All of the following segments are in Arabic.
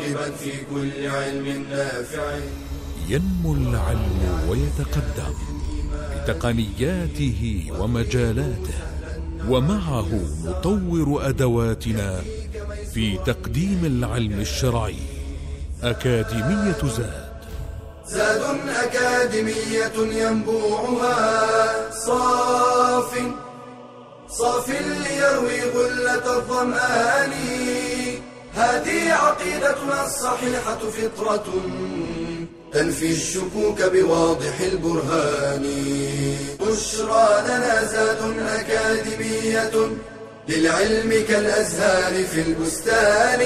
راغبا في كل علم نافع. ينمو العلم ويتقدم بتقنياته ومجالاته، ومعه نطور أدواتنا في تقديم العلم الشرعي. أكاديمية زاد أكاديمية ينبوعها صاف ليروي غلة الظمآن. هذه عقيدتنا الصحيحة فطرة تنفي الشكوك بواضح البرهان. بشرى لنا زاد أكاديمية للعلم كالأزهار في البستان.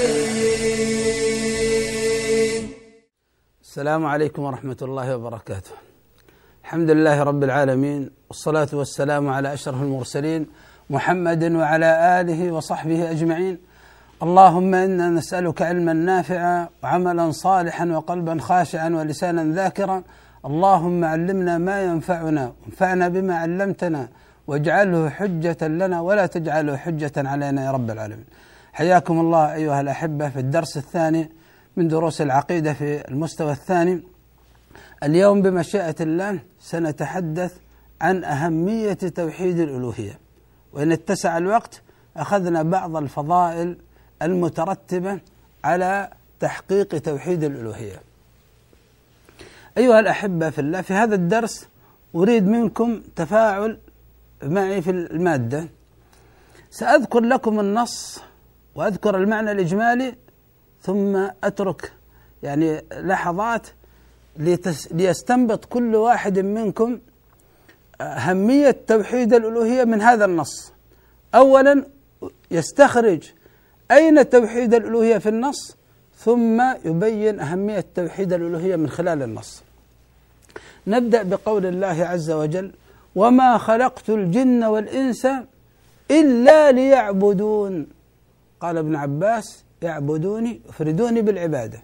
السلام عليكم ورحمة الله وبركاته. الحمد لله رب العالمين، والصلاة والسلام على أشرف المرسلين محمد وعلى آله وصحبه أجمعين. اللهم إنا نسألك علما نافعا وعملا صالحا وقلبا خاشعا ولسانا ذاكرا. اللهم علمنا ما ينفعنا وانفعنا بما علمتنا واجعله حجة لنا ولا تجعله حجة علينا يا رب العالمين. حياكم الله أيها الأحبة في الدرس الثاني من دروس العقيدة في المستوى الثاني. اليوم بمشيئة الله سنتحدث عن أهمية توحيد الألوهية، وإن اتسع الوقت أخذنا بعض الفضائل المترتبة على تحقيق توحيد الألوهية. أيها الأحبة في الله، في هذا الدرس أريد منكم تفاعل معي في المادة. سأذكر لكم النص وأذكر المعنى الإجمالي، ثم أترك لحظات ليستنبط كل واحد منكم أهمية توحيد الألوهية من هذا النص. أولا يستخرج أين توحيد الألوهية في النص، ثم يبين أهمية توحيد الألوهية من خلال النص. نبدأ بقول الله عز وجل: وما خلقت الجن والإنس إلا ليعبدون. قال ابن عباس: يعبدوني يفردوني بالعبادة.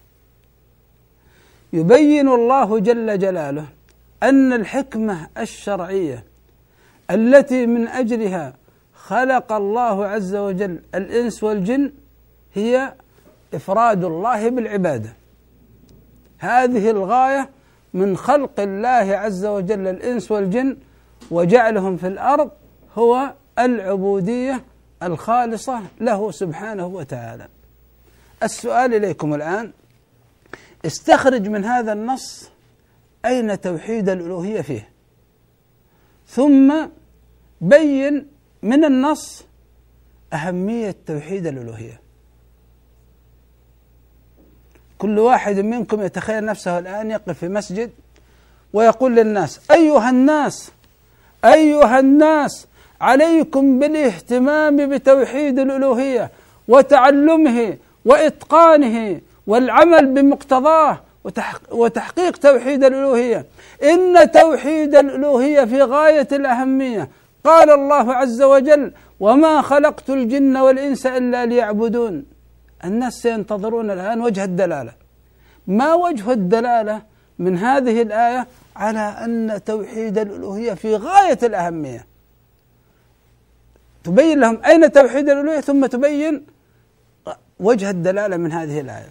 يبين الله جل جلاله أن الحكمة الشرعية التي من أجلها خلق الله عز وجل الإنس والجن هي إفراد الله بالعبادة. هذه الغاية من خلق الله عز وجل الإنس والجن وجعلهم في الأرض، هو العبودية الخالصة له سبحانه وتعالى. السؤال إليكم الآن: استخرج من هذا النص أين توحيد الألوهية فيه، ثم بين من النص أهمية توحيد الألوهية. كل واحد منكم يتخيل نفسه الآن يقف في مسجد ويقول للناس: أيها الناس عليكم بالاهتمام بتوحيد الألوهية وتعلمه وإتقانه والعمل بمقتضاه وتحقيق توحيد الألوهية. إن توحيد الألوهية في غاية الأهمية. قال الله عز وجل: وما خلقت الجن والإنس إلا ليعبدون. الناس سينتظرون الآن وجه الدلالة. ما وجه الدلالة من هذه الآية على أن توحيد الألوهية في غاية الأهمية؟ تبين لهم أين توحيد الألوهية، ثم تبين وجه الدلالة من هذه الآية.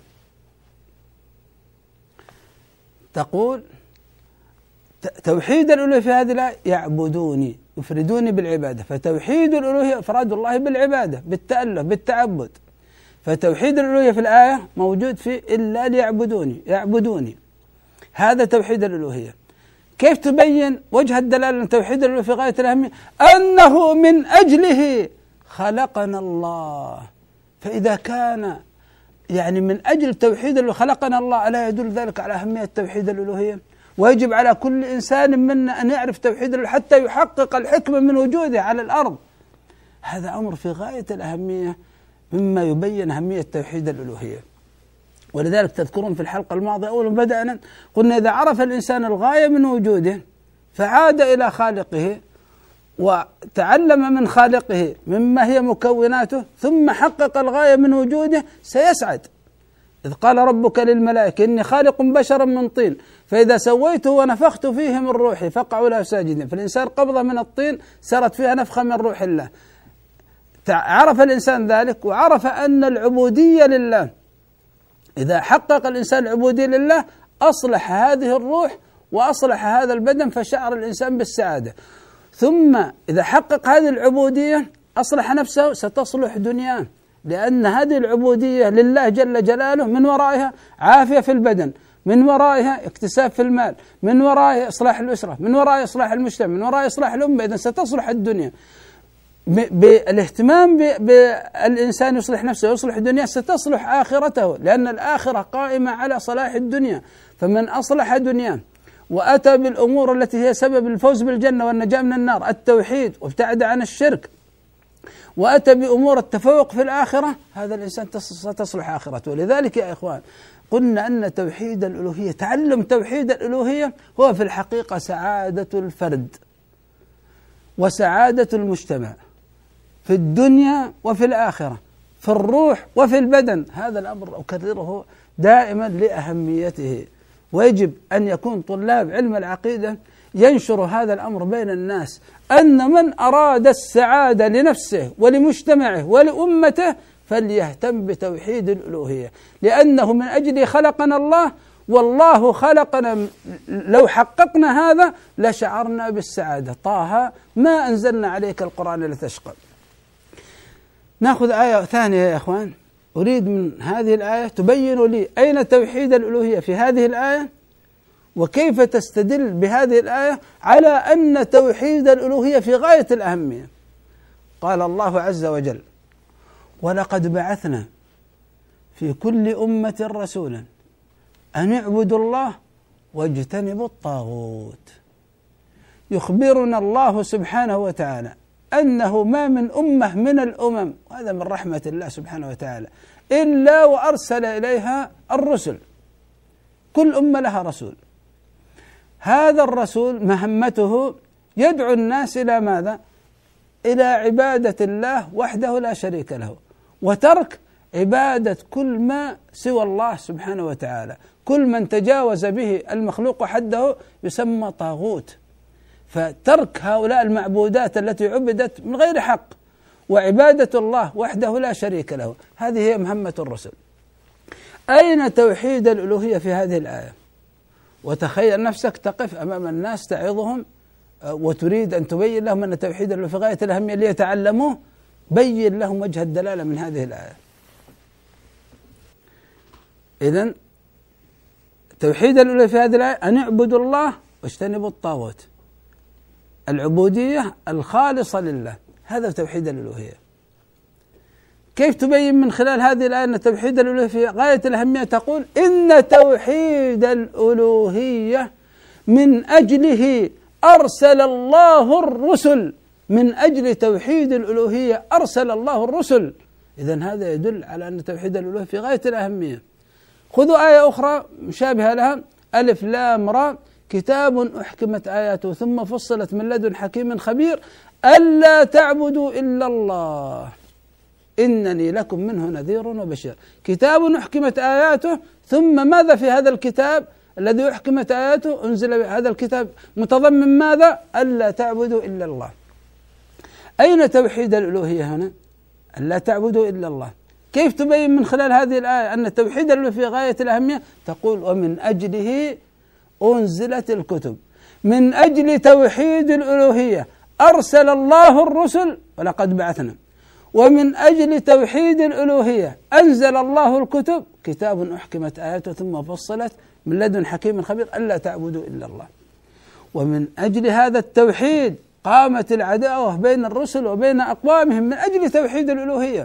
تقول: توحيد الألوهية في هذه الآية يعبدوني يفردوني بالعبادة. فتوحيد الألوهية إفراد الله بالعبادة، بالتأله، بالتعبد. فتوحيد الألوهية في الآية موجود في إلا ليعبدوني، يعبدوني. هذا توحيد الألوهية. كيف تبين وجه الدلالة من توحيد الألوهية في غاية الأهمية؟ أنه من أجله خلقنا الله. فإذا كان من أجل توحيد الألوهية خلقنا الله، ألا يدل ذلك على أهمية توحيد الألوهية؟ ويجب على كل إنسان منا أن يعرف توحيد الألوهية حتى يحقق الحكمة من وجوده على الأرض. هذا أمر في غاية الأهمية مما يبين أهمية توحيد الألوهية. ولذلك تذكرون في الحلقة الماضية أول ما بدأنا قلنا: إذا عرف الإنسان الغاية من وجوده فعاد إلى خالقه وتعلم من خالقه مما هي مكوناته، ثم حقق الغاية من وجوده، سيسعد. إذ قال ربك للملائكة: إني خالق بشرا من طين فإذا سويته ونفخت فيه من روحي فقعوا له ساجدين. فالإنسان قبضة من الطين سرت فيها نفخة من روح الله. عرف الإنسان ذلك، وعرف أن العبودية لله إذا حقق الإنسان العبودية لله أصلح هذه الروح وأصلح هذا البدن فشعر الإنسان بالسعادة. ثم إذا حقق هذه العبودية أصلح نفسه ستصلح دنياه، لأن هذه العبودية لله جل جلاله من ورائها عافية في البدن، من ورائها اكتساب في المال، من ورائها إصلاح الأسرة، من ورائها إصلاح المجتمع، من ورائها إصلاح الأمة. إذن ستصلح الدنيا. بالاهتمام بالإنسان يصلح نفسه ويصلح الدنيا ستصلح آخرته، لأن الآخرة قائمة على صلاح الدنيا. فمن أصلح دنياه وأتى بالأمور التي هي سبب الفوز بالجنة والنجاة من النار، التوحيد، وابتعد عن الشرك، وأتى بأمور التفوق في الآخرة، هذا الإنسان ستصلح آخرته. ولذلك يا إخوان قلنا أن توحيد الألوهية، تعلم توحيد الألوهية هو في الحقيقة سعادة الفرد وسعادة المجتمع في الدنيا وفي الآخرة، في الروح وفي البدن. هذا الأمر أكرره دائما لأهميته، ويجب أن يكون طلاب علم العقيدة ينشر هذا الأمر بين الناس، أن من أراد السعادة لنفسه ولمجتمعه ولأمته فليهتم بتوحيد الألوهية، لأنه من أجله خلقنا الله، والله خلقنا. لو حققنا هذا لشعرنا بالسعادة. طه ما أنزلنا عليك القرآن لتشقى. نأخذ آية ثانية يا إخوان، أريد من هذه الآية تبين لي أين توحيد الألوهية في هذه الآية، وكيف تستدل بهذه الآية على أن توحيد الألوهية في غاية الأهمية. قال الله عز وجل: ولقد بعثنا في كل أمة رسولا أن اعبدوا الله واجتنبوا الطاغوت. يخبرنا الله سبحانه وتعالى أنه ما من أمة من الأمم، وهذا من رحمة الله سبحانه وتعالى، إلا وأرسل إليها الرسل. كل أمة لها رسول. هذا الرسول مهمته يدعو الناس إلى ماذا؟ إلى عبادة الله وحده لا شريك له، وترك عبادة كل ما سوى الله سبحانه وتعالى. كل من تجاوز به المخلوق حده يسمى طاغوت. فترك هؤلاء المعبودات التي عبدت من غير حق، وعبادة الله وحده لا شريك له، هذه هي مهمة الرسل. أين توحيد الألوهية في هذه الآية؟ وتخيل نفسك تقف أمام الناس تعظهم وتريد أن تبين لهم أن توحيد الألوهية في غاية الأهمية ليتعلموه، بين لهم وجه الدلالة من هذه الآية. إذن توحيد الألوهية في هذه الآية أن اعبدوا الله واجتنبوا الطاغوت، العبودية الخالصة لله، هذا توحيد الألوهية. كيف تبين من خلال هذه الآية أن توحيد الألوهية في غاية الأهمية؟ تقول: إن توحيد الألوهية من أجله أرسل الله الرسل. من أجل توحيد الألوهية أرسل الله الرسل. إذن هذا يدل على أن توحيد الألوهية في غاية الأهمية. خذوا آية أخرى مشابهة لها: ألف لام را كتاب أحكمت آياته ثم فصلت من لدن حكيم خبير ألا تعبدوا إلا الله إنني لكم منه نذير وبشير. كتاب أحكمت آياته، ثم ماذا في هذا الكتاب الذي أحكمت آياته؟ أنزل هذا الكتاب متضمن ماذا؟ ألا تعبدوا إلا الله. أين توحيد الألوهية هنا؟ ألا تعبدوا إلا الله. كيف تبين من خلال هذه الآية أن توحيد الألوهية في غاية الأهمية؟ تقول: ومن أجله أنزلت الكتب. من أجل توحيد الألوهية أرسل الله الرسل ولقد بعثنا. ومن أجل توحيد الألوهية أنزل الله الكتب، كتاب أحكمت آياته ثم فصلت من لدن حكيم خبير ألا تعبدوا إلا الله. ومن أجل هذا التوحيد قامت العداوة بين الرسل وبين أقوامهم من أجل توحيد الألوهية.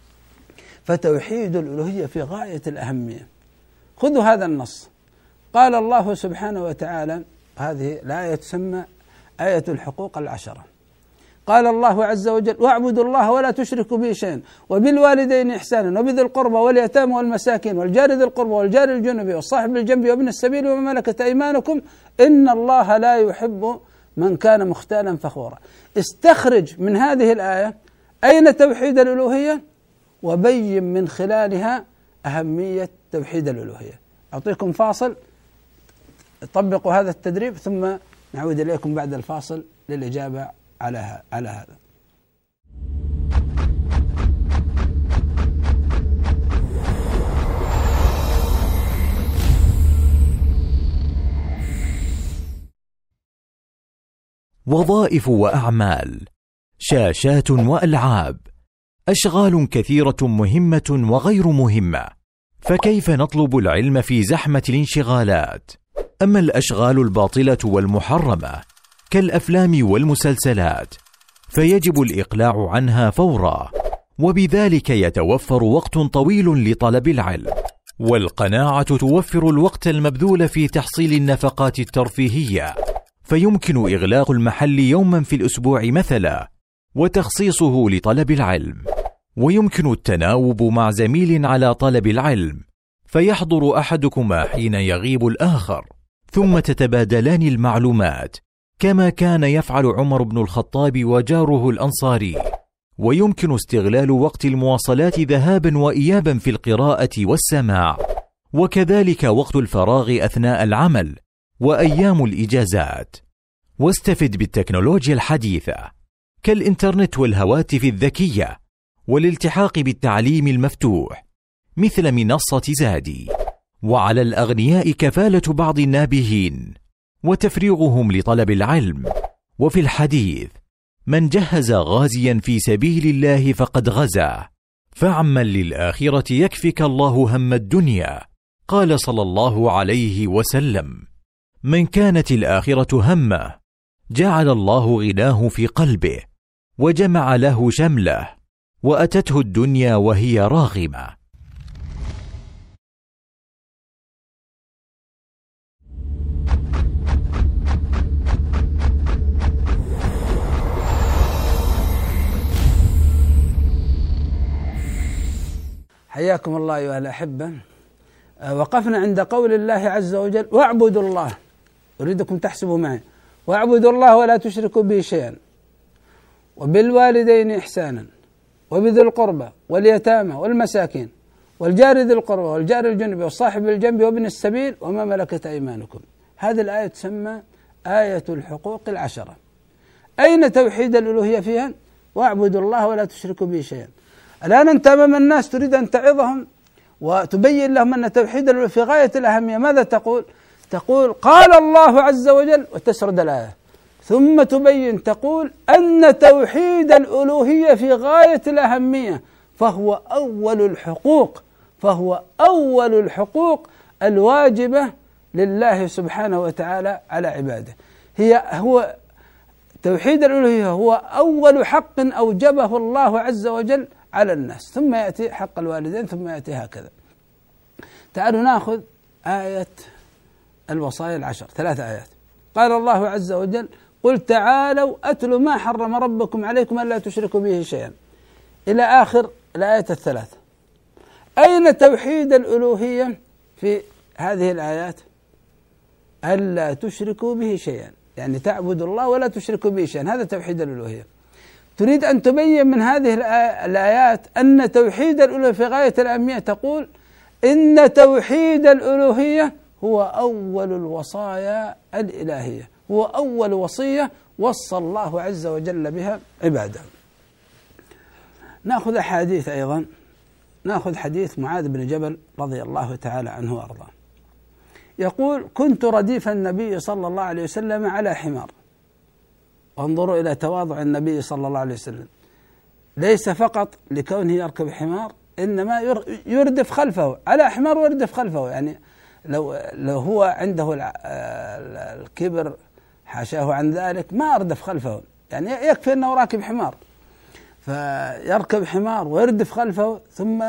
فتوحيد الألوهية في غاية الأهمية. خذوا هذا النص. قال الله سبحانه وتعالى، هذه الآية تسمى آية الحقوق العشرة. قال الله عز وجل: واعبدوا الله ولا تشركوا به شيئا وبالوالدين إحسانا وبذي القربى واليتامى والمساكين والجار ذي القربى والجار الجنب والصاحب بالجنب وابن السبيل وما ملكت أيمانكم إن الله لا يحب من كان مختالا فخورا. استخرج من هذه الآية أين توحيد الألوهية، وبين من خلالها أهمية توحيد الألوهية. أعطيكم فاصل، طبقوا هذا التدريب ثم نعود إليكم بعد الفاصل للإجابة على هذا. وظائف وأعمال، شاشات وألعاب، أشغال كثيرة مهمة وغير مهمة، فكيف نطلب العلم في زحمة الانشغالات؟ أما الأشغال الباطلة والمحرمة كالأفلام والمسلسلات فيجب الإقلاع عنها فورا، وبذلك يتوفر وقت طويل لطلب العلم، والقناعة توفر الوقت المبذول في تحصيل النفقات الترفيهية، فيمكن إغلاق المحل يوما في الأسبوع مثلا وتخصيصه لطلب العلم، ويمكن التناوب مع زميل على طلب العلم فيحضر أحدكما حين يغيب الآخر، ثم تتبادلان المعلومات كما كان يفعل عمر بن الخطاب وجاره الأنصاري. ويمكن استغلال وقت المواصلات ذهابا وإيابا في القراءة والسماع، وكذلك وقت الفراغ أثناء العمل وأيام الإجازات. واستفد بالتكنولوجيا الحديثة كالإنترنت والهواتف الذكية والالتحاق بالتعليم المفتوح مثل منصة زادي. وعلى الأغنياء كفالة بعض النابهين وتفريغهم لطلب العلم. وفي الحديث: من جهز غازيا في سبيل الله فقد غزا، فاعمل للآخرة يكفك الله هم الدنيا. قال صلى الله عليه وسلم: من كانت الآخرة همه جعل الله غناه في قلبه وجمع له شمله، وأتته الدنيا وهي راغمة. حياكم الله أيها الأحبة. وقفنا عند قول الله عز وجل: واعبدوا الله. أريدكم تحسبوا معي: واعبدوا الله ولا تشركوا به شيئا، وبالوالدين إحسانا، وبذي القربى واليتامى والمساكين والجار ذي القربى والجار الجنب والصاحب بالجنب وابن السبيل وما ملكت أيمانكم. هذه الآية تسمى آية الحقوق العشرة. أين توحيد الألوهية فيها؟ واعبدوا الله ولا تشركوا به شيئا. الآن أنت أمام الناس تريد أن تعظهم وتبين لهم أن توحيد الألوهية في غاية الأهمية. ماذا تقول؟ تقول: قال الله عز وجل، وتسرد الآية، ثم تبين تقول أن توحيد الألوهية في غاية الأهمية، فهو أول الحقوق الواجبة لله سبحانه وتعالى على عباده. هو توحيد الألوهية هو أول حق أوجبه الله عز وجل على الناس، ثم يأتي حق الوالدين، ثم يأتي هكذا. تعالوا نأخذ آية الوصايا العشر، 3 آيات. قال الله عز وجل: قل تعالوا أتل ما حرم ربكم عليكم ألا تشركوا به شيئا، إلى آخر الآية 3. أين توحيد الألوهية في هذه الآيات؟ ألا تشركوا به شيئا، يعني تعبدوا الله ولا تشركوا به شيئا، هذا توحيد الألوهية. تريد أن تبين من هذه الآيات أن توحيد الألوهية في غاية الأهمية، تقول إن توحيد الألوهية هو أول الوصايا الإلهية، هو أول وصية وصى الله عز وجل بها عباده. نأخذ أحاديث أيضا. نأخذ حديث معاذ بن جبل رضي الله تعالى عنه وأرضاه، يقول: كنت رديف النبي صلى الله عليه وسلم على حمار. انظروا إلى تواضع النبي صلى الله عليه وسلم، ليس فقط لكونه يركب حمار، إنما يردف خلفه على حمار ويردف خلفه. يعني لو هو عنده الكبر حاشاه عن ذلك ما أردف خلفه، يعني يكفي أنه راكب حمار، فيركب حمار ويردف خلفه، ثم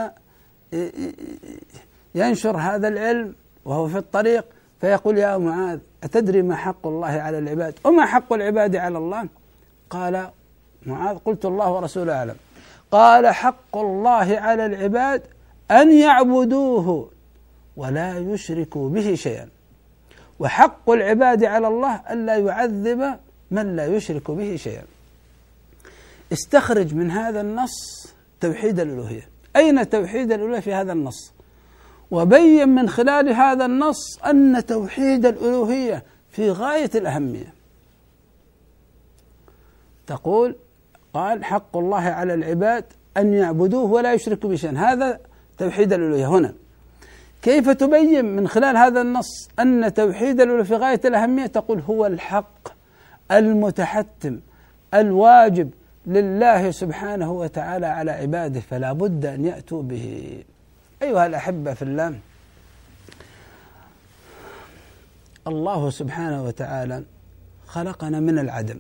ينشر هذا العلم وهو في الطريق، فيقول: يا معاذ، أتدري ما حق الله على العباد وما حق العباد على الله؟ قال معاذ: قلت الله ورسوله أعلم. قال: حق الله على العباد أن يعبدوه ولا يشركوا به شيئا، وحق العباد على الله ألا يعذب من لا يشرك به شيئا. استخرج من هذا النص توحيد الألوهية. أين توحيد الألوهية في هذا النص؟ وبين من خلال هذا النص أن توحيد الألوهية في غاية الأهمية. تقول: قال: حق الله على العباد أن يعبدوه ولا يشركوا به شيئا، هذا توحيد الألوهية. هنا كيف تبين من خلال هذا النص أن توحيد الألوهية في غاية الأهمية؟ تقول: هو الحق المتحتم الواجب لله سبحانه وتعالى على عباده، فلا بد أن يأتوا به. أيها الأحبة في الله، الله سبحانه وتعالى خلقنا من العدم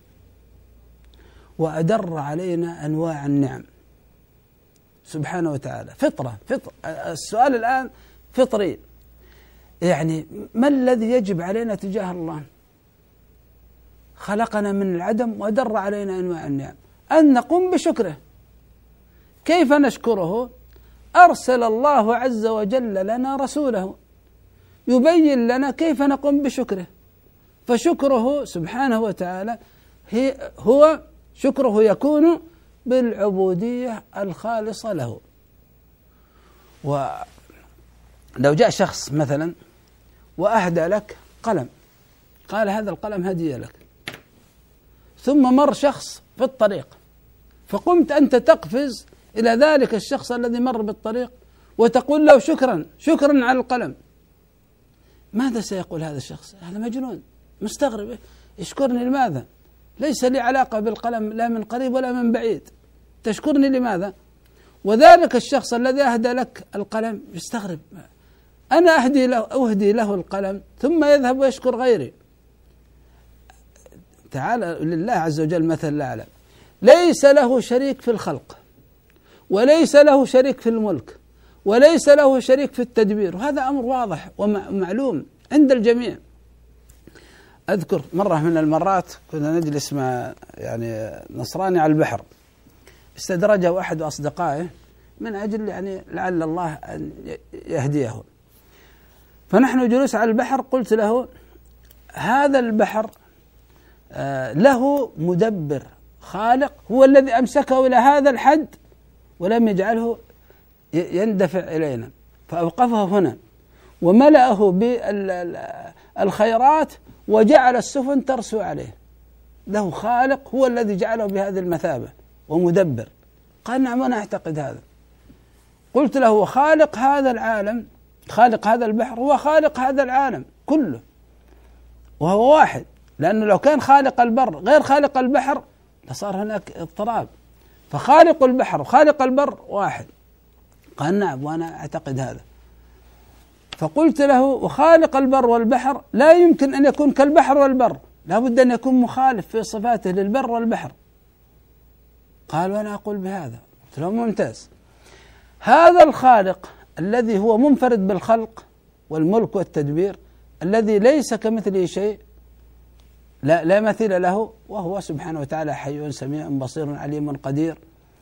وأدر علينا أنواع النعم سبحانه وتعالى. فطرة السؤال الآن فطري، يعني ما الذي يجب علينا تجاه الله؟ خلقنا من العدم وأدر علينا أنواع النعم، أن نقوم بشكره. كيف نشكره؟ أرسل الله عز وجل لنا رسوله يبين لنا كيف نقوم بشكره. فشكره سبحانه وتعالى هو شكره يكون بالعبودية الخالصة له. ولو جاء شخص مثلا وأهدى لك قلم، قال هذا القلم هدية لك، ثم مر شخص في الطريق فقمت أنت تقفز إلى ذلك الشخص الذي مر بالطريق وتقول له شكرا على القلم، ماذا سيقول هذا الشخص؟ هذا مجنون مستغرب، يشكرني لماذا؟ ليس لي علاقة بالقلم لا من قريب ولا من بعيد، تشكرني لماذا؟ وذلك الشخص الذي أهدى لك القلم يستغرب، أنا أهدي له القلم ثم يذهب ويشكر غيري. تعالى لله عز وجل مثل الأعلى، ليس له شريك في الخلق، وليس له شريك في الملك، وليس له شريك في التدبير، وهذا أمر واضح ومعلوم عند الجميع. أذكر مرة من المرات كنا نجلس مع نصراني على البحر، استدرجه أحد أصدقائه من أجل لعل الله أن يهديه، فنحن جلوس على البحر قلت له هذا البحر له مدبر خالق هو الذي أمسكه إلى هذا الحد ولم يندفع إلينا، فأوقفه هنا وملأه بالخيرات وجعل السفن ترسو عليه. له خالق هو الذي جعله بهذه المثابة ومدبر. قال نعم أنا أعتقد هذا. قلت له خالق هذا العالم، خالق هذا البحر هو خالق هذا العالم كله، وهو واحد، لأنه لو كان خالق البر غير خالق البحر لصار هناك اضطراب، فخالق البحر وخالق البر واحد. قال نعم وأنا أعتقد هذا. فقلت له وخالق البر والبحر لا يمكن أن يكون كالبحر والبر، لا بد أن يكون مخالف في صفاته للبر والبحر. قال وأنا أقول بهذا. قلت له ممتاز، هذا الخالق الذي هو منفرد بالخلق والملك والتدبير، الذي ليس كمثله شيء، لا مثيل له، وهو سبحانه وتعالى حي سميع بصير عليم قدير.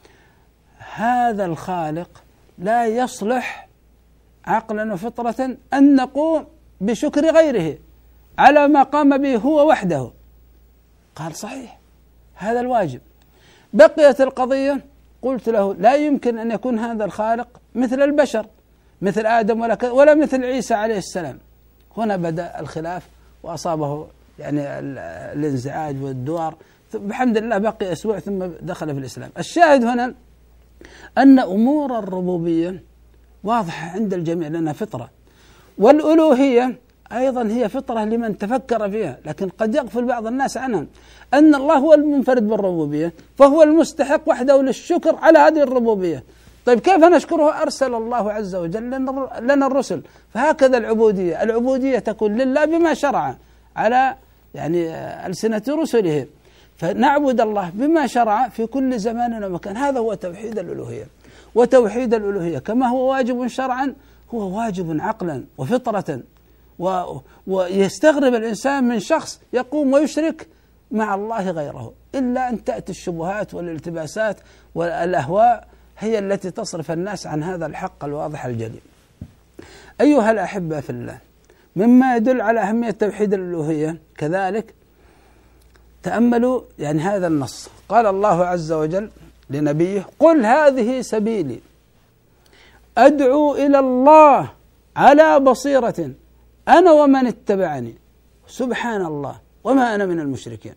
هذا الخالق لا يصلح عقلا وفطرة أن نقوم بشكر غيره على ما قام به هو وحده. قال صحيح هذا الواجب. بقيت القضية، قلت له لا يمكن أن يكون هذا الخالق مثل البشر، مثل آدم ولا مثل عيسى عليه السلام. هنا بدأ الخلاف وأصابه الانزعاج والدوار. بحمد الله بقي أسبوع ثم دخل في الإسلام. الشاهد هنا أن أمور الربوبية واضحة عند الجميع لأنها فطرة، والألوهية أيضا هي فطرة لمن تفكر فيها، لكن قد يغفل بعض الناس عنها أن الله هو المنفرد بالربوبية، فهو المستحق وحده للشكر على هذه الربوبية. طيب كيف نشكره؟ أرسل الله عز وجل لنا الرسل. فهكذا العبودية تكون لله بما شرع على ألسنة رسله، فنعبد الله بما شرع في كل زمان ومكان. هذا هو توحيد الألوهية. وتوحيد الألوهية كما هو واجب شرعا هو واجب عقلا وفطرة. ويستغرب الإنسان من شخص يقوم ويشرك مع الله غيره، إلا أن تأتي الشبهات والالتباسات والأهواء هي التي تصرف الناس عن هذا الحق الواضح الجلي. أيها الأحبة في الله، مما يدل على أهمية توحيد الألوهية كذلك تأملوا هذا النص. قال الله عز وجل لنبيه قل هذه سبيلي أدعو إلى الله على بصيرة أنا ومن اتبعني سبحان الله وما أنا من المشركين.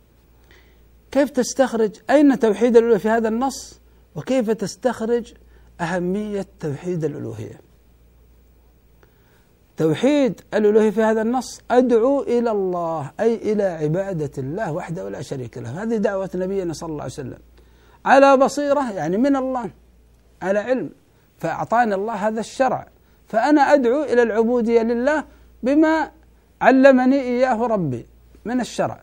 كيف تستخرج أين توحيد الألوهية في هذا النص، وكيف تستخرج أهمية توحيد الألوهية؟ توحيد الألوهية في هذا النص أدعو إلى الله، أي إلى عبادة الله وحده ولا شريك له. هذه دعوة نبينا صلى الله عليه وسلم على بصيرة، يعني من الله، على علم، فأعطاني الله هذا الشرع، فأنا أدعو إلى العبودية لله بما علمني إياه ربي من الشرع.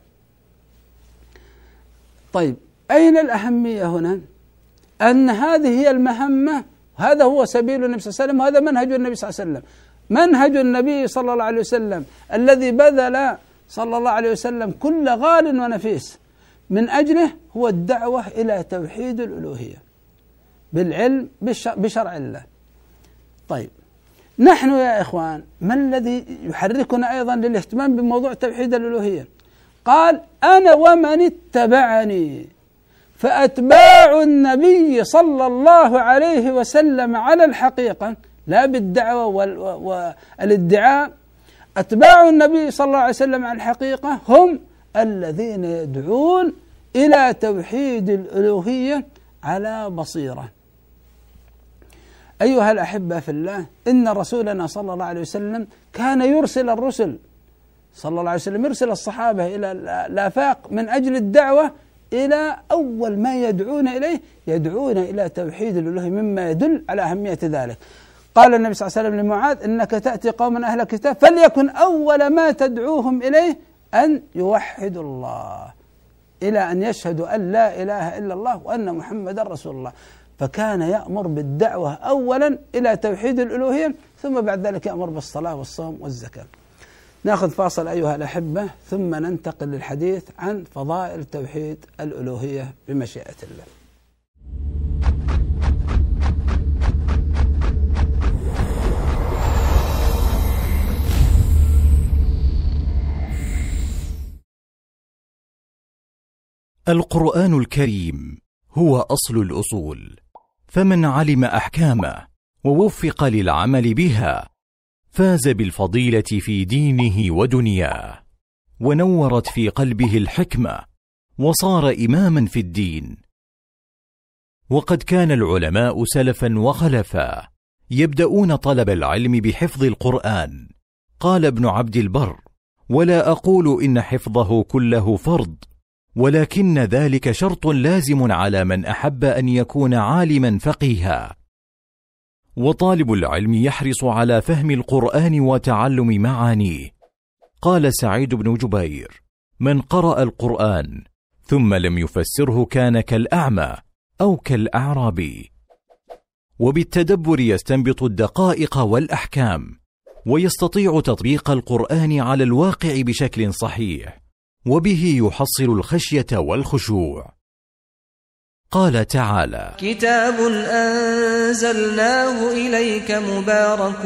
طيب، أين الأهمية هنا؟ أن هذه هي المهمة، هذا هو سبيل النبي صلى الله عليه وسلم، وهذا منهج النبي صلى الله عليه وسلم. منهج النبي صلى الله عليه وسلم الذي بذل صلى الله عليه وسلم كل غال ونفيس من أجله هو الدعوة إلى توحيد الألوهية بالعلم بشرع الله. طيب، نحن يا إخوان ما الذي يحركنا أيضا للاهتمام بموضوع توحيد الألوهية؟ قال: أنا ومن اتبعني، فأتباع النبي صلى الله عليه وسلم على الحقيقة لا بالدعوة والادعاء، أتباع النبي صلى الله عليه وسلم على الحقيقة هم الذين يدعون إلى توحيد الألوهية على بصيرة. أيها الأحبة في الله، إن رسولنا صلى الله عليه وسلم كان يرسل الرسل صلى الله عليه وسلم، يرسل الصحابة إلى الآفاق من أجل الدعوة إلى أول ما يدعون إليه، يدعون إلى توحيد الألوهية، مما يدل على أهمية ذلك. قال النبي صلى الله عليه وسلم لمعاذ: إنك تأتي قوما أهل الكتاب فليكن أول ما تدعوهم إليه أن يوحدوا الله، إلى أن يشهدوا أن لا إله إلا الله وأن محمدا رسول الله. فكان يأمر بالدعوة أولا إلى توحيد الألوهية، ثم بعد ذلك يأمر بالصلاة والصوم والزكاة. نأخذ فاصل أيها الأحبة، ثم ننتقل للحديث عن فضائل توحيد الألوهية بمشيئة الله. القرآن الكريم هو أصل الأصول، فمن علم أحكامه ووفق للعمل بها فاز بالفضيلة في دينه ودنياه، ونورت في قلبه الحكمة وصار إماما في الدين. وقد كان العلماء سلفا وخلفا يبدأون طلب العلم بحفظ القرآن. قال ابن عبد البر: ولا أقول إن حفظه كله فرض، ولكن ذلك شرط لازم على من أحب أن يكون عالما فقيها. وطالب العلم يحرص على فهم القرآن وتعلم معانيه. قال سعيد بن جبير: من قرأ القرآن ثم لم يفسره كان كالأعمى أو كالأعرابي. وبالتدبر يستنبط الدقائق والأحكام، ويستطيع تطبيق القرآن على الواقع بشكل صحيح، وبه يحصل الخشية والخشوع. قال تعالى: كتاب أنزلناه إليك مبارك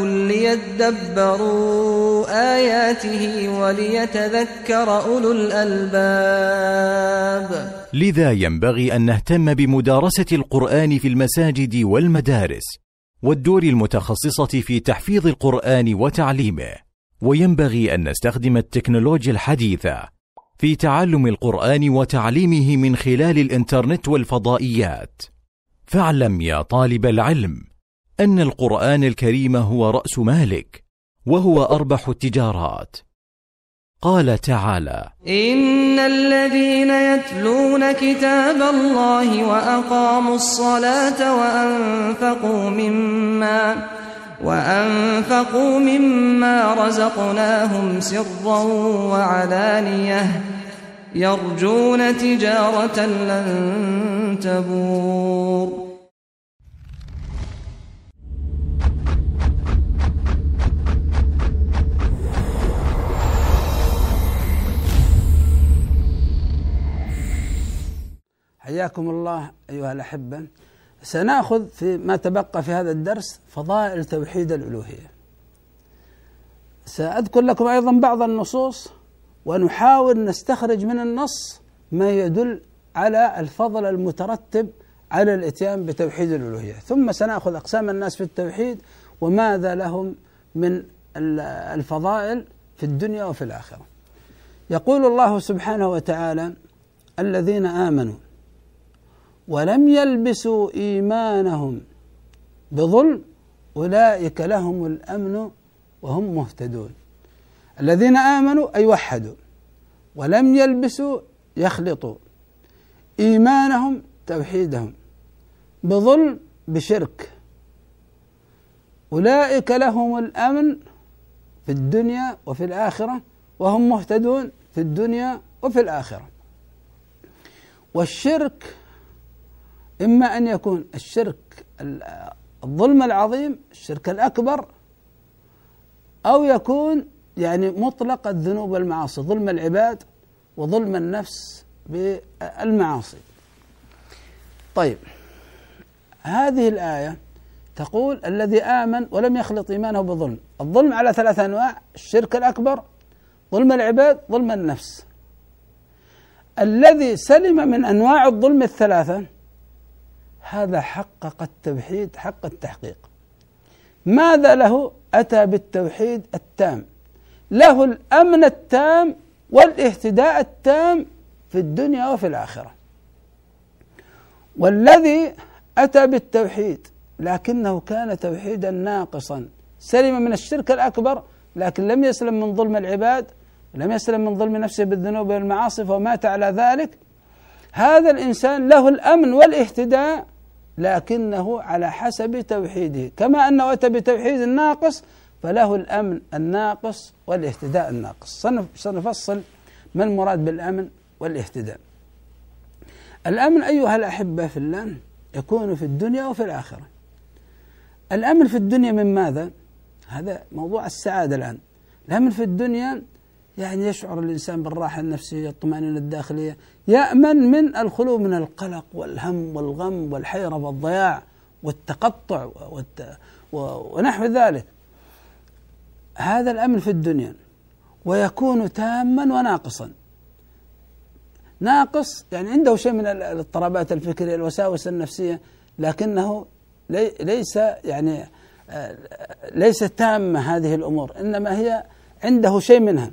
ليدبروا آياته وليتذكر أولو الألباب. لذا ينبغي أن نهتم بمدارسة القرآن في المساجد والمدارس والدور المتخصصة في تحفيظ القرآن وتعليمه، وينبغي أن نستخدم التكنولوجيا الحديثة في تعلم القرآن وتعليمه من خلال الإنترنت والفضائيات. فاعلم يا طالب العلم أن القرآن الكريم هو رأس مالك، وهو أربح التجارات. قال تعالى: إن الذين يتلون كتاب الله وأقاموا الصلاة وأنفقوا مما رزقناهم سرا وعلانية يرجون تجارة لن تبور. حياكم الله أيها الأحبة. سنأخذ في ما تبقى في هذا الدرس فضائل توحيد الألوهية. سأذكر لكم أيضا بعض النصوص، ونحاول نستخرج من النص ما يدل على الفضل المترتب على الاتيان بتوحيد الألوهية، ثم سنأخذ أقسام الناس في التوحيد وماذا لهم من الفضائل في الدنيا وفي الآخرة. يقول الله سبحانه وتعالى: الذين آمنوا ولم يلبسوا إيمانهم بظلم أولئك لهم الأمن وهم مهتدون. الذين آمنوا أي وحدوا ولم يلبسوا يخلطوا إيمانهم توحيدهم بظلم بشرك، أولئك لهم الأمن في الدنيا وفي الآخرة وهم مهتدون في الدنيا وفي الآخرة. والشرك إما أن يكون الشرك الظلم العظيم الشرك الأكبر، أو يكون يعني مطلق الذنوب والمعاصي، ظلم العباد وظلم النفس بالمعاصي. طيب، هذه الآية تقول الذي آمن ولم يخلط إيمانه بظلم. الظلم على 3 أنواع: الشرك الأكبر، ظلم العباد، ظلم النفس. الذي سلم من أنواع الظلم 3 هذا حقق التوحيد حق التحقيق. ماذا له؟ أتى بالتوحيد التام، له الأمن التام والاهتداء التام في الدنيا وفي الآخرة. والذي أتى بالتوحيد لكنه كان توحيدا ناقصا، سلم من الشرك الأكبر لكن لم يسلم من ظلم العباد، لم يسلم من ظلم نفسه بالذنوب والمعاصي ومات على ذلك، هذا الإنسان له الأمن والاهتداء لكنه على حسب توحيده. كما أنه أتى بتوحيد الناقص فله الأمن الناقص والاهتداء الناقص. سنفصل ما المراد بالأمن والاهتداء. الأمن أيها الأحبة في الله يكون في الدنيا وفي الآخرة. الأمن في الدنيا من ماذا؟ هذا موضوع السعادة الآن. الأمن في الدنيا يعني يشعر الإنسان بالراحة النفسية، الطمأنينة الداخلية، يأمن من الخلو من القلق والهم والغم والحيرة والضياع والتقطع ونحو ذلك. هذا الأمن في الدنيا، ويكون تاما وناقصا. ناقص يعني عنده شيء من الاضطرابات الفكرية الوساوس النفسية، لكنه ليس تامة هذه الأمور، إنما هي عنده شيء منها،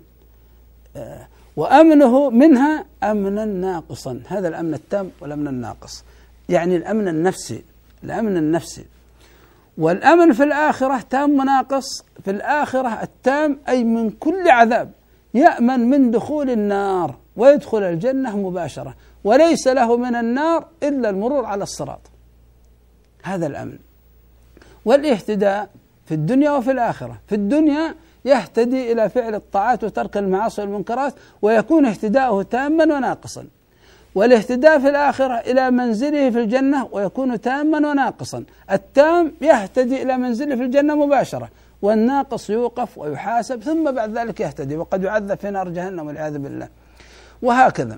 وأمنه منها أمنا ناقصا. هذا الأمن التام والأمن الناقص، يعني الأمن النفسي. والأمن في الآخرة تام وناقص. في الآخرة التام أي من كل عذاب، يأمن من دخول النار ويدخل الجنة مباشرة، وليس له من النار إلا المرور على الصراط. هذا الأمن. والاهتداء في الدنيا وفي الآخرة. في الدنيا يهتدي إلى فعل الطاعات وترك المعاصي والمنكرات، ويكون اهتداؤه تاما وناقصا. والاهتداء في الآخرة إلى منزله في الجنة ويكون تاما وناقصا. التام يهتدي إلى منزله في الجنة مباشرة، والناقص يوقف ويحاسب ثم بعد ذلك يهتدي، وقد يعذب في نار جهنم والعياذ بالله. وهكذا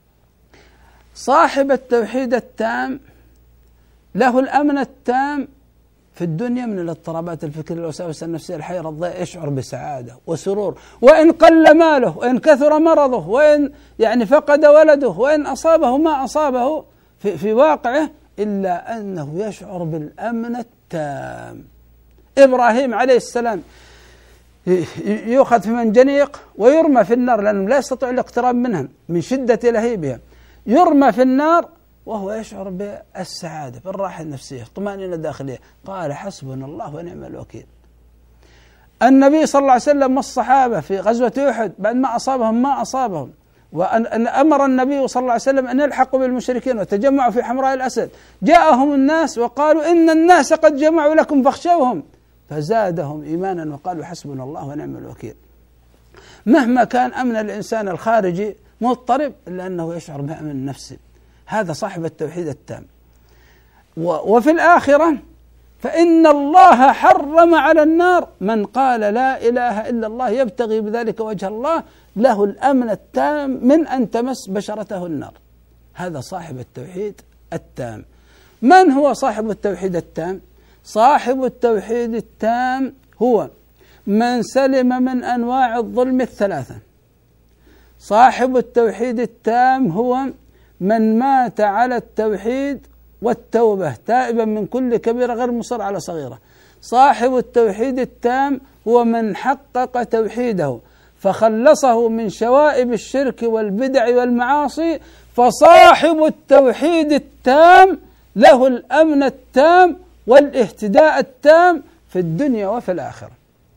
صاحب التوحيد التام له الأمن التام في الدنيا من الاضطرابات الفكرية الوساوس النفسية الحيرة الضيق، يشعر بسعادة وسرور، وإن قل ماله وإن كثر مرضه وإن فقد ولده وإن أصابه ما أصابه في واقعه، إلا أنه يشعر بالأمن التام. إبراهيم عليه السلام يؤخذ في منجنيق ويرمى في النار لأنه لا يستطيع الاقتراب منها من شدة لهيبها، يرمى في النار وهو يشعر بالسعادة بالراحة النفسية الطمأنينة الداخلية. قال حسبنا الله ونعم الوكيل. النبي صلى الله عليه وسلم والصحابة في غزوة أحد بعد ما أصابهم وأمر النبي صلى الله عليه وسلم أن يلحقوا بالمشركين وتجمعوا في حمراء الأسد، جاءهم الناس وقالوا إن الناس قد جمعوا لكم فاخشوهم، فزادهم إيمانا وقالوا حسبنا الله ونعم الوكيل. مهما كان أمن الإنسان الخارجي مضطرب إلا أنه يشعر بأمن نفسي. هذا صاحب التوحيد التام. وفي الآخرة فإن الله حرم على النار من قال لا إله إلا الله يبتغي بذلك وجه الله، له الأمن التام من أن تمس بشرته النار. هذا صاحب التوحيد التام. من هو صاحب التوحيد التام؟ صاحب التوحيد التام هو من سلم من أنواع الظلم 3. صاحب التوحيد التام هو من مات على التوحيد والتوبة تائبا من كل كبيرة غير مصر على صغيرة. صاحب التوحيد التام هو من حقق توحيده فخلصه من شوائب الشرك والبدع والمعاصي، فصاحب التوحيد التام له الأمن التام والاهتداء التام في الدنيا وفي الآخرة.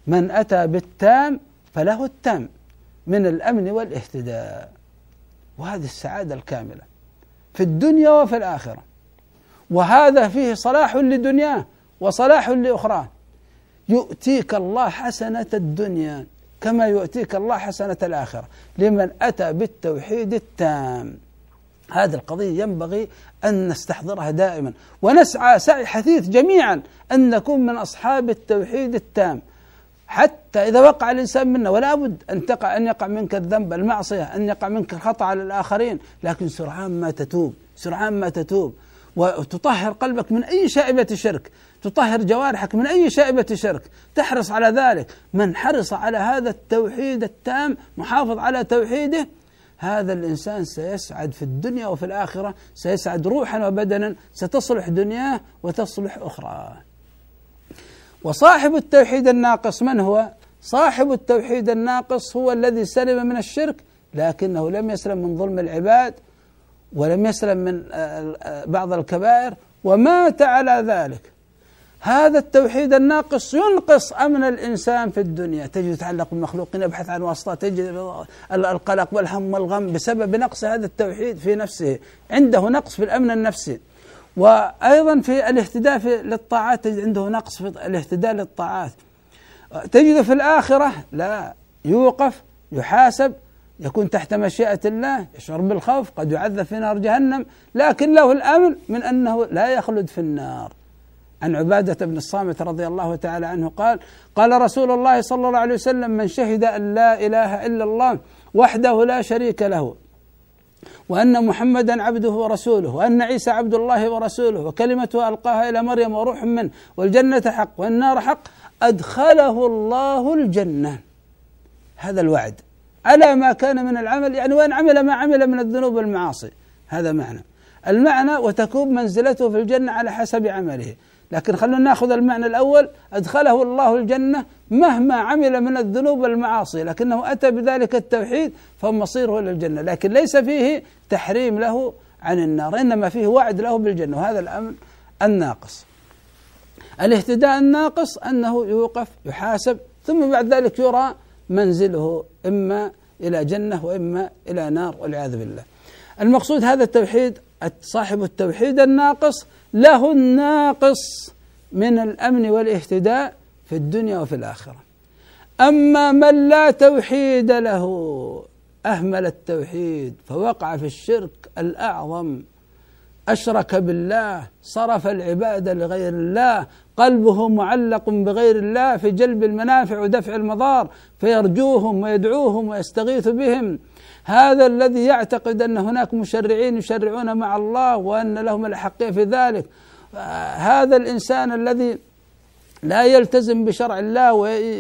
من أتى بالتام فله التام من الأمن والاهتداء، وهذه السعادة الكاملة في الدنيا وفي الآخرة، وهذا فيه صلاح لدنياه وصلاح لأخراه. يؤتيك الله حسنة الدنيا كما يؤتيك الله حسنة الآخرة لمن أتى بالتوحيد التام. هذه القضية ينبغي أن نستحضرها دائما، ونسعى سعي حثيث جميعا أن نكون من أصحاب التوحيد التام، حتى إذا وقع الإنسان منا، ولا بد أن يقع منك الذنب المعصية، أن يقع منك الخطأ على الآخرين، لكن سرعان ما تتوب وتطهر قلبك من أي شائبة شرك، تطهر جوارحك من أي شائبة شرك، تحرص على ذلك. من حرص على هذا التوحيد التام، محافظ على توحيده، هذا الإنسان سيسعد في الدنيا وفي الآخرة، سيسعد روحا وبدنا، ستصلح دنياه وتصلح أخرى. وصاحب التوحيد الناقص من هو؟ صاحب التوحيد الناقص هو الذي سلم من الشرك لكنه لم يسلم من ظلم العباد، ولم يسلم من بعض الكبائر، ومات على ذلك. هذا التوحيد الناقص ينقص أمن الإنسان في الدنيا، تجد يتعلق بالمخلوقين، يبحث عن واسطات، تجد القلق والهم والغم بسبب نقص هذا التوحيد في نفسه، عنده نقص في الأمن النفسي. وأيضا في الاهتداء للطاعات تجد عنده نقص في الاهتداء للطاعات. تجد في الآخرة لا، يوقف، يحاسب، يكون تحت مشيئة الله، يشعر بالخوف، قد يعذب في نار جهنم، لكن له الأمن من أنه لا يخلد في النار. عن عبادة بن الصامت رضي الله تعالى عنه قال رسول الله صلى الله عليه وسلم: من شهد أن لا إله إلا الله وحده لا شريك له، وأن محمدا عبده ورسوله، وأن عيسى عبد الله ورسوله، وكلمته ألقاها إلى مريم وروح منه، والجنة حق والنار حق، أدخله الله الجنة. هذا الوعد على ما كان من العمل، يعني وإن عمل ما عمل من الذنوب والمعاصي، هذا المعنى، وتكون منزلته في الجنة على حسب عمله. لكن خلونا نأخذ المعنى الأول: أدخله الله الجنة مهما عمل من الذنوب والمعاصي، لكنه أتى بذلك التوحيد فمصيره إلى الجنة، لكن ليس فيه تحريم له عن النار، إنما فيه وعد له بالجنة. وهذا الأمن الناقص. الاهتداء الناقص أنه يوقف، يحاسب، ثم بعد ذلك يرى منزله إما إلى جنة وإما إلى نار والعياذ بالله. المقصود هذا التوحيد، صاحب التوحيد الناقص له الناقص من الأمن والاهتداء في الدنيا وفي الآخرة. أما من لا توحيد له، أهمل التوحيد فوقع في الشرك الأعظم، أشرك بالله، صرف العبادة لغير الله، قلبه معلق بغير الله في جلب المنافع ودفع المضار، فيرجوهم ويدعوهم ويستغيث بهم. هذا الذي يعتقد أن هناك مشرعين يشرعون مع الله وأن لهم الأحقية في ذلك. هذا الإنسان الذي لا يلتزم بشرع الله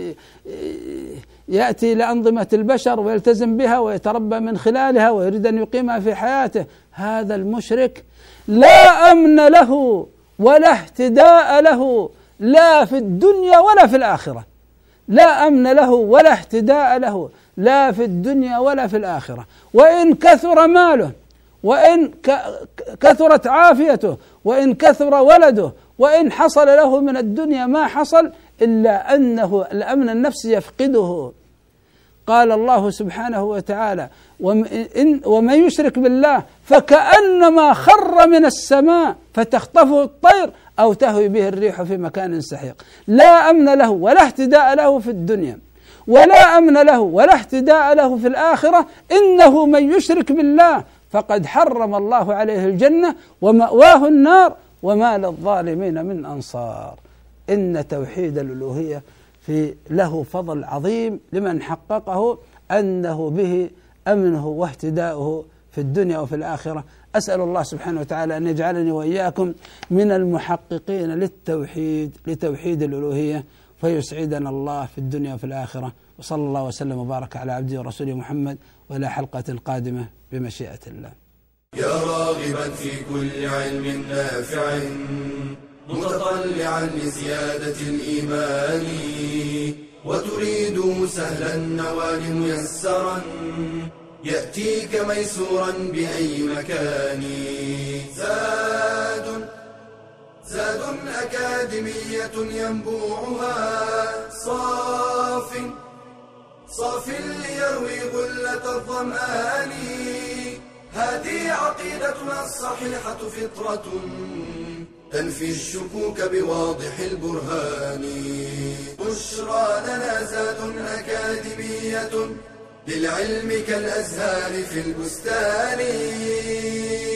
ويأتي لأنظمة البشر ويلتزم بها ويتربى من خلالها ويريد أن يقيمها في حياته، هذا المشرك لا أمن له ولا اهتداء له، لا في الدنيا ولا في الآخرة. لا أمن له ولا اهتداء له، لا في الدنيا ولا في الآخرة. وإن كثر ماله، وإن كثرت عافيته، وإن كثر ولده، وإن حصل له من الدنيا ما حصل، إلا أنه الأمن النفسي يفقده. قال الله سبحانه وتعالى: ومن يشرك بالله فكأنما خر من السماء فتخطفه الطير أو تهوي به الريح في مكان سحيق. لا أمن له ولا اهتداء له في الدنيا، ولا أمن له ولا اهتداء له في الآخرة. إنه من يشرك بالله فقد حرم الله عليه الجنة ومأواه النار وما للظالمين من أنصار. إن توحيد الألوهية له فضل عظيم لمن حققه، أنه به أمنه واهتداؤه في الدنيا وفي الآخرة. أسأل الله سبحانه وتعالى أن يجعلني وإياكم من المحققين لتوحيد الألوهية، فيسعدنا الله في الدنيا وفي الآخرة. وصلى الله وسلم وبارك على عبده ورسوله محمد، وإلى حلقة قادمة بمشيئة الله. يا راغبا في كل علم نافع، متطلعا لزيادة الإيمان، وتريد سهلا النوال ميسرا، يأتيك ميسورا بأي مكان. زاد أكاديمية ينبوعها صاف ليروي غلة الظمآن. هذه عقيدتنا الصحيحة فطرة تنفي الشكوك بواضح البرهان. بشرى لنا زاد أكاديمية للعلم كالأزهار في البستان.